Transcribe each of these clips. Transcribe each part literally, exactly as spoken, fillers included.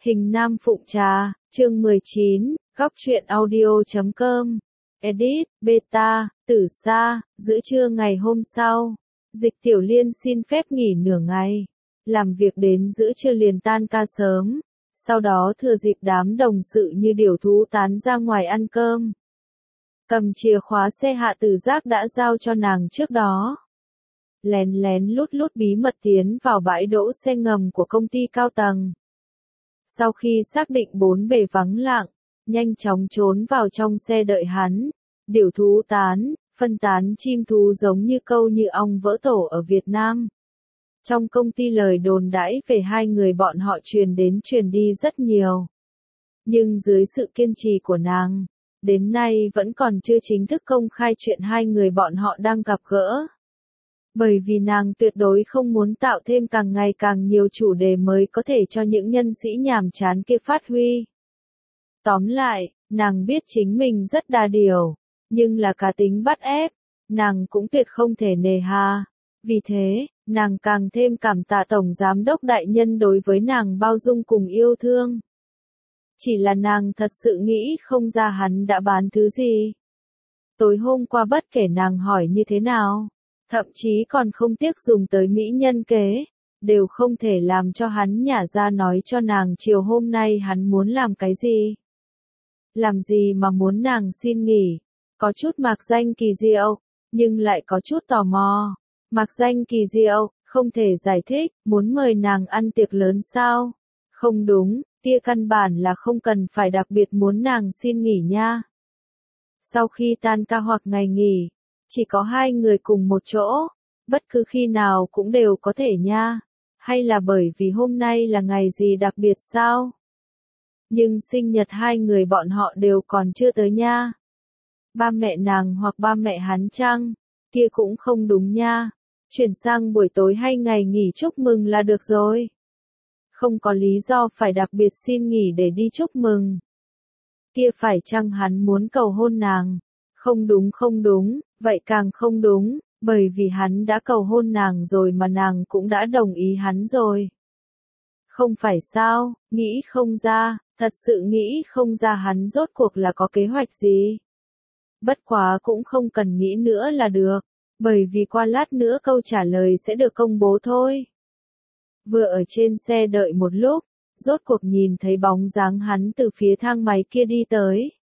Hình Nam Phụng Trà, chương mười chín, góc truyện audio chấm com. Edit, beta, Tử Sa, giữa trưa ngày hôm sau. Dịch Tiểu Liên xin phép nghỉ nửa ngày. Làm việc đến giữa trưa liền tan ca sớm. Sau đó thừa dịp đám đồng sự như điểu thú tán ra ngoài ăn cơm. Cầm chìa khóa xe Hạ Tử Giác đã giao cho nàng trước đó. Lén lén lút lút bí mật tiến vào bãi đỗ xe ngầm của công ty cao tầng. Sau khi xác định bốn bề vắng lặng, nhanh chóng trốn vào trong xe đợi hắn. Điểu thú tán, phân tán chim thú giống như câu như ong vỡ tổ ở Việt Nam. Trong công ty lời đồn đãi về hai người bọn họ truyền đến truyền đi rất nhiều. Nhưng dưới sự kiên trì của nàng, đến nay vẫn còn chưa chính thức công khai chuyện hai người bọn họ đang gặp gỡ. Bởi vì nàng tuyệt đối không muốn tạo thêm càng ngày càng nhiều chủ đề mới có thể cho những nhân sĩ nhàm chán kia phát huy. Tóm lại, nàng biết chính mình rất đa điều, nhưng là cá tính bắt ép, nàng cũng tuyệt không thể nề hà. Vì thế, nàng càng thêm cảm tạ Tổng Giám đốc đại nhân đối với nàng bao dung cùng yêu thương. Chỉ là nàng thật sự nghĩ không ra hắn đã bán thứ gì. Tối hôm qua bất kể nàng hỏi như thế nào, thậm chí còn không tiếc dùng tới mỹ nhân kế, đều không thể làm cho hắn nhả ra nói cho nàng chiều hôm nay hắn muốn làm cái gì. Làm gì mà muốn nàng xin nghỉ, có chút mạc danh kỳ diệu, nhưng lại có chút tò mò. Mạc danh kỳ diệu, không thể giải thích, muốn mời nàng ăn tiệc lớn sao? Không đúng, kia căn bản là không cần phải đặc biệt muốn nàng xin nghỉ nha. Sau khi tan ca hoặc ngày nghỉ, chỉ có hai người cùng một chỗ, bất cứ khi nào cũng đều có thể nha. Hay là bởi vì hôm nay là ngày gì đặc biệt sao? Nhưng sinh nhật hai người bọn họ đều còn chưa tới nha. Ba mẹ nàng hoặc ba mẹ hắn chăng? Kia cũng không đúng nha. Chuyển sang buổi tối hay ngày nghỉ chúc mừng là được rồi. Không có lý do phải đặc biệt xin nghỉ để đi chúc mừng. Kia phải chăng hắn muốn cầu hôn nàng? Không đúng không đúng, vậy càng không đúng, bởi vì hắn đã cầu hôn nàng rồi mà nàng cũng đã đồng ý hắn rồi. Không phải sao, nghĩ không ra, thật sự nghĩ không ra hắn rốt cuộc là có kế hoạch gì. Bất quá cũng không cần nghĩ nữa là được, bởi vì qua lát nữa câu trả lời sẽ được công bố thôi. Vừa ở trên xe đợi một lúc, rốt cuộc nhìn thấy bóng dáng hắn từ phía thang máy kia đi tới.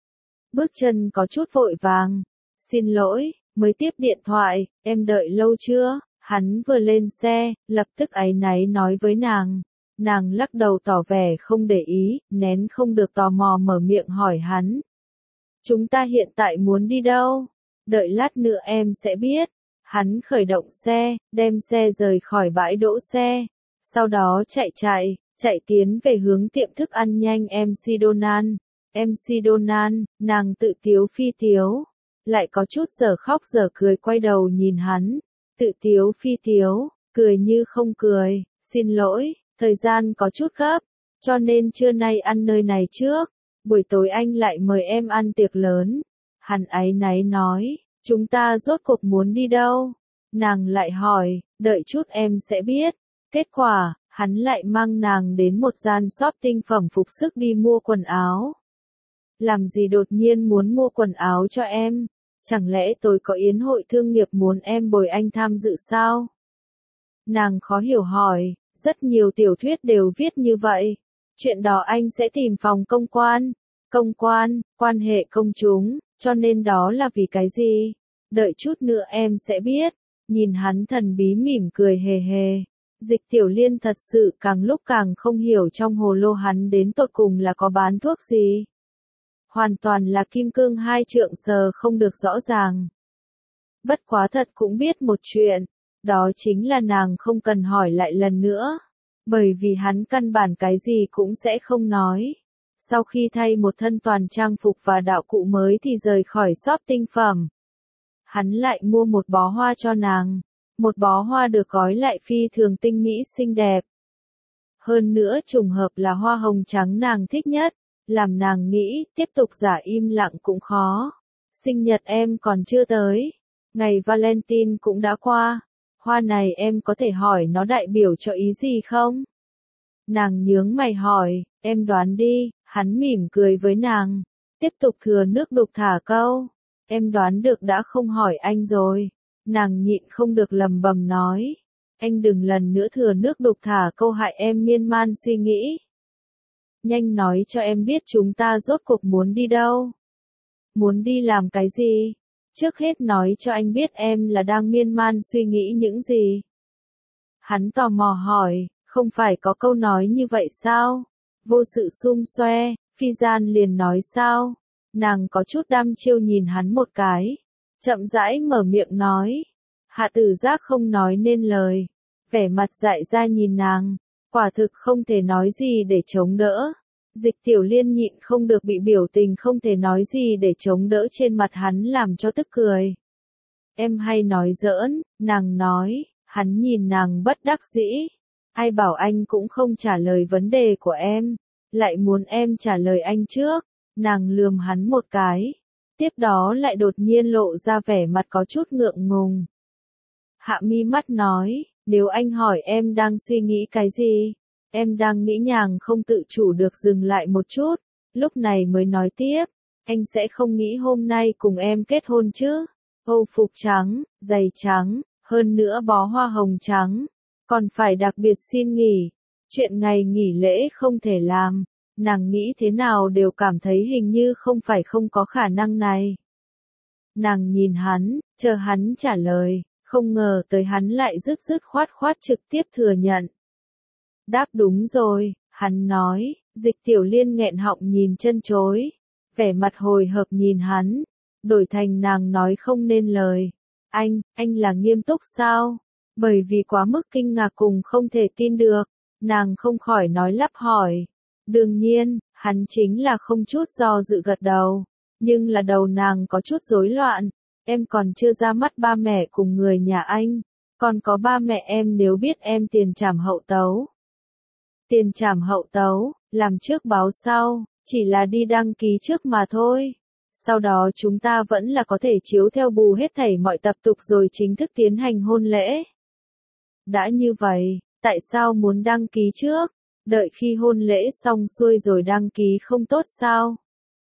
Bước chân có chút vội vàng. Xin lỗi, mới tiếp điện thoại, em đợi lâu chưa? Hắn vừa lên xe, lập tức áy náy nói với nàng. Nàng lắc đầu tỏ vẻ không để ý, nén không được tò mò mở miệng hỏi hắn. Chúng ta hiện tại muốn đi đâu? Đợi lát nữa em sẽ biết. Hắn khởi động xe, đem xe rời khỏi bãi đỗ xe. Sau đó chạy chạy, chạy tiến về hướng tiệm thức ăn nhanh em xê Donan. em xê Donan, nàng tự tiếu phi tiếu. Lại có chút giờ khóc giờ cười quay đầu nhìn hắn. Tự tiếu phi tiếu, cười như không cười. Xin lỗi, thời gian có chút gấp, cho nên trưa nay ăn nơi này trước. Buổi tối anh lại mời em ăn tiệc lớn. Hắn áy náy nói, chúng ta rốt cuộc muốn đi đâu? Nàng lại hỏi, đợi chút em sẽ biết. Kết quả, hắn lại mang nàng đến một gian shop tinh phẩm phục sức đi mua quần áo. Làm gì đột nhiên muốn mua quần áo cho em? Chẳng lẽ tôi có yến hội thương nghiệp muốn em bồi anh tham dự sao? Nàng khó hiểu hỏi, rất nhiều tiểu thuyết đều viết như vậy. Chuyện đó anh sẽ tìm phòng công quan. Công quan, quan hệ công chúng, cho nên đó là vì cái gì? Đợi chút nữa em sẽ biết. Nhìn hắn thần bí mỉm cười hề hề. Dịch Tiểu Liên thật sự càng lúc càng không hiểu trong hồ lô hắn đến tột cùng là có bán thuốc gì. Hoàn toàn là kim cương hai trượng sờ không được rõ ràng. Bất quá thật cũng biết một chuyện, đó chính là nàng không cần hỏi lại lần nữa. Bởi vì hắn căn bản cái gì cũng sẽ không nói. Sau khi thay một thân toàn trang phục và đạo cụ mới thì rời khỏi shop tinh phẩm. Hắn lại mua một bó hoa cho nàng. Một bó hoa được gói lại phi thường tinh mỹ xinh đẹp. Hơn nữa trùng hợp là hoa hồng trắng nàng thích nhất, làm nàng nghĩ tiếp tục giả im lặng cũng khó. Sinh nhật em còn chưa tới, ngày Valentine cũng đã qua, hoa này em có thể hỏi nó đại biểu cho ý gì không? Nàng nhướng mày hỏi, Em đoán đi, hắn mỉm cười với nàng. Tiếp tục thừa nước đục thả câu. Em đoán được đã không hỏi anh rồi. Nàng nhịn không được lầm bầm nói. Anh đừng lần nữa thừa nước đục thả câu hại em miên man suy nghĩ. Nhanh nói cho em biết chúng ta rốt cuộc muốn đi đâu. Muốn đi làm cái gì? Trước hết nói cho anh biết em là đang miên man suy nghĩ những gì. Hắn tò mò hỏi, không phải có câu nói như vậy sao? Vô sự xum xoe, phi gian liền nói sao? Nàng có chút đăm chiêu nhìn hắn một cái. Chậm rãi mở miệng nói. Hạ Tử Giác không nói nên lời. Vẻ mặt dại ra nhìn nàng. Quả thực không thể nói gì để chống đỡ. Dịch Tiểu Liên nhịn không được bị biểu tình không thể nói gì để chống đỡ trên mặt hắn làm cho tức cười. Em hay nói giỡn, nàng nói. Hắn nhìn nàng bất đắc dĩ. Ai bảo anh cũng không trả lời vấn đề của em. Lại muốn em trả lời anh trước. Nàng lườm hắn một cái. Tiếp đó lại đột nhiên lộ ra vẻ mặt có chút ngượng ngùng. Hạ mi mắt nói, nếu anh hỏi em đang suy nghĩ cái gì? Em đang nghĩ nhàng không tự chủ được dừng lại một chút. Lúc này mới nói tiếp. Anh sẽ không nghĩ hôm nay cùng em kết hôn chứ? Âu phục trắng, giày trắng, hơn nữa bó hoa hồng trắng. Còn phải đặc biệt xin nghỉ. Chuyện ngày nghỉ lễ không thể làm. Nàng nghĩ thế nào đều cảm thấy hình như không phải không có khả năng này. Nàng nhìn hắn, chờ hắn trả lời, không ngờ tới hắn lại dứt dứt khoát khoát trực tiếp thừa nhận. Đáp đúng rồi, hắn nói, Dịch Tiểu Liên nghẹn họng nhìn chân chối, vẻ mặt hồi hộp nhìn hắn, đổi thành nàng nói không nên lời. Anh, anh là nghiêm túc sao? Bởi vì quá mức kinh ngạc cùng không thể tin được, nàng không khỏi nói lắp hỏi. Đương nhiên, hắn chính là không chút do dự gật đầu, nhưng là đầu nàng có chút rối loạn. Em còn chưa ra mắt ba mẹ cùng người nhà anh, còn có ba mẹ em nếu biết em tiền trảm hậu tấu. Tiền trảm hậu tấu, làm trước báo sau, chỉ là đi đăng ký trước mà thôi. Sau đó chúng ta vẫn là có thể chiếu theo bù hết thảy mọi tập tục rồi chính thức tiến hành hôn lễ. Đã như vậy, tại sao muốn đăng ký trước? Đợi khi hôn lễ xong xuôi rồi đăng ký không tốt sao?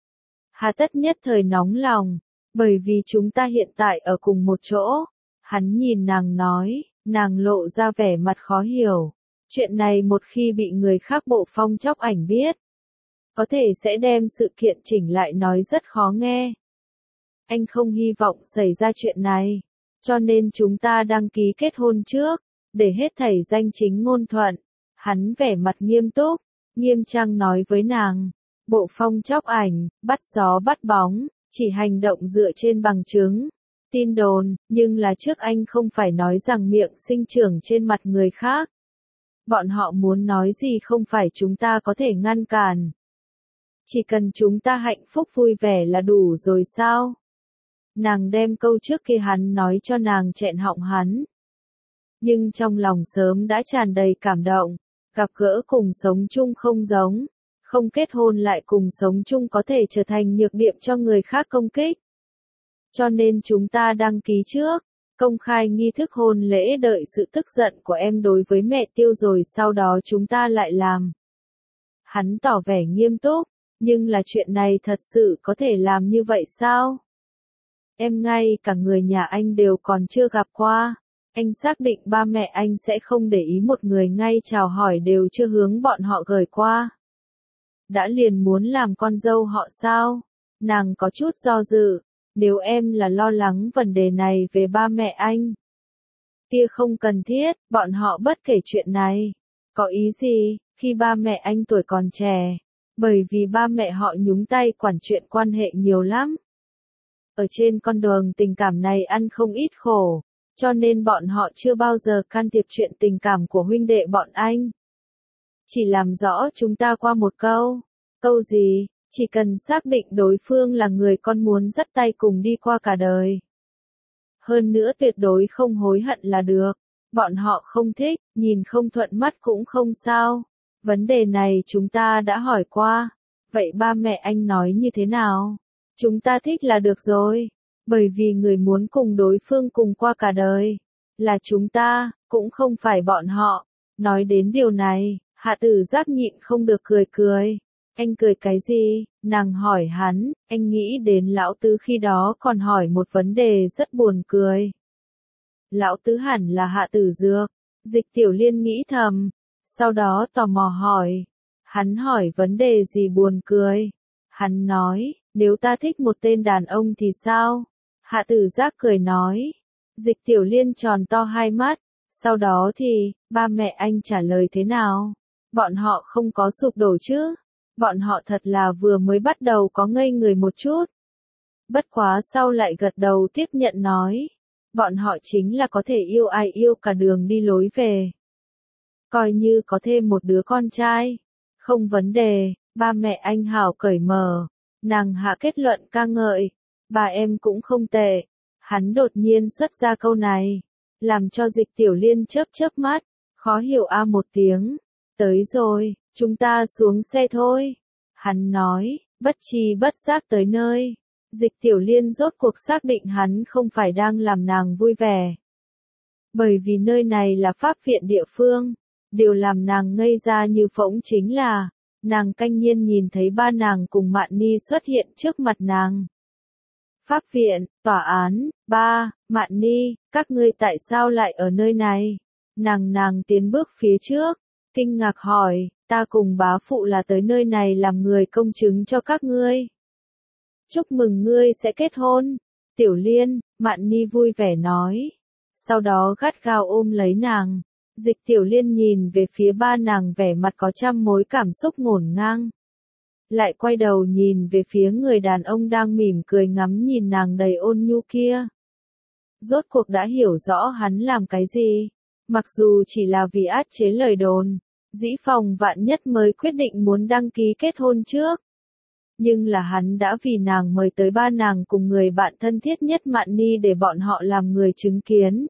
Hà Tất nhất thời nóng lòng, bởi vì chúng ta hiện tại ở cùng một chỗ. Hắn nhìn nàng nói, nàng lộ ra vẻ mặt khó hiểu. Chuyện này một khi bị người khác bộ phong chóc ảnh biết, có thể sẽ đem sự kiện chỉnh lại nói rất khó nghe. Anh không hy vọng xảy ra chuyện này, cho nên chúng ta đăng ký kết hôn trước, để hết thảy danh chính ngôn thuận. Hắn vẻ mặt nghiêm túc, nghiêm trang nói với nàng, bộ phong chóc ảnh, bắt gió bắt bóng, chỉ hành động dựa trên bằng chứng, tin đồn, nhưng là trước anh không phải nói rằng miệng sinh trưởng trên mặt người khác. Bọn họ muốn nói gì không phải chúng ta có thể ngăn cản. Chỉ cần chúng ta hạnh phúc vui vẻ là đủ rồi sao? Nàng đem câu trước kia hắn nói cho nàng chẹn họng hắn. Nhưng trong lòng sớm đã tràn đầy cảm động. Gặp gỡ cùng sống chung không giống, không kết hôn lại cùng sống chung có thể trở thành nhược điểm cho người khác công kích. Cho nên chúng ta đăng ký trước, công khai nghi thức hôn lễ đợi sự tức giận của em đối với mẹ Tiêu rồi sau đó chúng ta lại làm. Hắn tỏ vẻ nghiêm túc, nhưng là chuyện này thật sự có thể làm như vậy sao? Em ngay cả người nhà anh đều còn chưa gặp qua. Anh xác định ba mẹ anh sẽ không để ý một người ngay chào hỏi đều chưa hướng bọn họ gửi qua. Đã liền muốn làm con dâu họ sao? Nàng có chút do dự, nếu em là lo lắng vấn đề này về ba mẹ anh. Kia không cần thiết, bọn họ bất kể chuyện này. Có ý gì, khi ba mẹ anh tuổi còn trẻ, bởi vì ba mẹ họ nhúng tay quản chuyện quan hệ nhiều lắm. Ở trên con đường tình cảm này ăn không ít khổ. Cho nên bọn họ chưa bao giờ can thiệp chuyện tình cảm của huynh đệ bọn anh. Chỉ làm rõ chúng ta qua một câu. Câu gì? Chỉ cần xác định đối phương là người con muốn dắt tay cùng đi qua cả đời. Hơn nữa tuyệt đối không hối hận là được. Bọn họ không thích, nhìn không thuận mắt cũng không sao. Vấn đề này chúng ta đã hỏi qua. Vậy ba mẹ anh nói như thế nào? Chúng ta thích là được rồi. Bởi vì người muốn cùng đối phương cùng qua cả đời, là chúng ta, cũng không phải bọn họ. Nói đến điều này, Hạ Tử Giác nhịn không được cười cười. Anh cười cái gì? Nàng hỏi hắn, anh nghĩ đến lão tứ khi đó còn hỏi một vấn đề rất buồn cười. Lão tứ hẳn là Hạ Tử Dược. Dịch Tiểu Liên nghĩ thầm, sau đó tò mò hỏi. Hắn hỏi vấn đề gì buồn cười? Hắn nói, nếu ta thích một tên đàn ông thì sao? Hạ Tử Giác cười nói. Dịch Tiểu Liên tròn to hai mắt. Sau đó thì, ba mẹ anh trả lời thế nào? Bọn họ không có sụp đổ chứ? Bọn họ thật là vừa mới bắt đầu có ngây người một chút. Bất quá sau lại gật đầu tiếp nhận nói. Bọn họ chính là có thể yêu ai yêu cả đường đi lối về. Coi như có thêm một đứa con trai. Không vấn đề, ba mẹ anh hảo cởi mở. Nàng hạ kết luận ca ngợi. Bà em cũng không tệ. Hắn đột nhiên xuất ra câu này. Làm cho Dịch Tiểu Liên chớp chớp mắt. Khó hiểu a một tiếng. Tới rồi, chúng ta xuống xe thôi. Hắn nói, bất tri bất giác tới nơi. Dịch Tiểu Liên rốt cuộc xác định hắn không phải đang làm nàng vui vẻ. Bởi vì nơi này là pháp viện địa phương. Điều làm nàng ngây ra như phỗng chính là, nàng canh nhiên nhìn thấy ba nàng cùng Mạn Ni xuất hiện trước mặt nàng. Pháp viện, tòa án, ba, Mạn Ni, các ngươi tại sao lại ở nơi này? Nàng nàng tiến bước phía trước, kinh ngạc hỏi, ta cùng bá phụ là tới nơi này làm người công chứng cho các ngươi. Chúc mừng ngươi sẽ kết hôn. Tiểu Liên, Mạn Ni vui vẻ nói. Sau đó gắt gao ôm lấy nàng. Dịch Tiểu Liên nhìn về phía ba nàng vẻ mặt có trăm mối cảm xúc ngổn ngang. Lại quay đầu nhìn về phía người đàn ông đang mỉm cười ngắm nhìn nàng đầy ôn nhu kia. Rốt cuộc đã hiểu rõ hắn làm cái gì. Mặc dù chỉ là vì át chế lời đồn, Dĩ Phòng Vạn Nhất mới quyết định muốn đăng ký kết hôn trước. Nhưng là hắn đã vì nàng mời tới ba nàng cùng người bạn thân thiết nhất Mạn Ni để bọn họ làm người chứng kiến.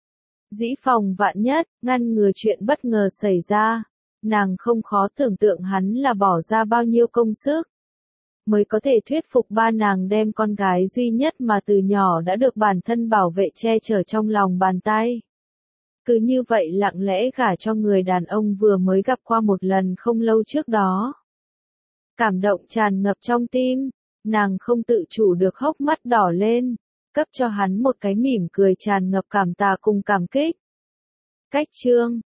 Dĩ Phòng Vạn Nhất, ngăn ngừa chuyện bất ngờ xảy ra. Nàng không khó tưởng tượng hắn là bỏ ra bao nhiêu công sức. Mới có thể thuyết phục ba nàng đem con gái duy nhất mà từ nhỏ đã được bản thân bảo vệ che chở trong lòng bàn tay. Cứ như vậy lặng lẽ gả cho người đàn ông vừa mới gặp qua một lần không lâu trước đó. Cảm động tràn ngập trong tim, nàng không tự chủ được hốc mắt đỏ lên, cấp cho hắn một cái mỉm cười tràn ngập cảm tạ cùng cảm kích. Cách chương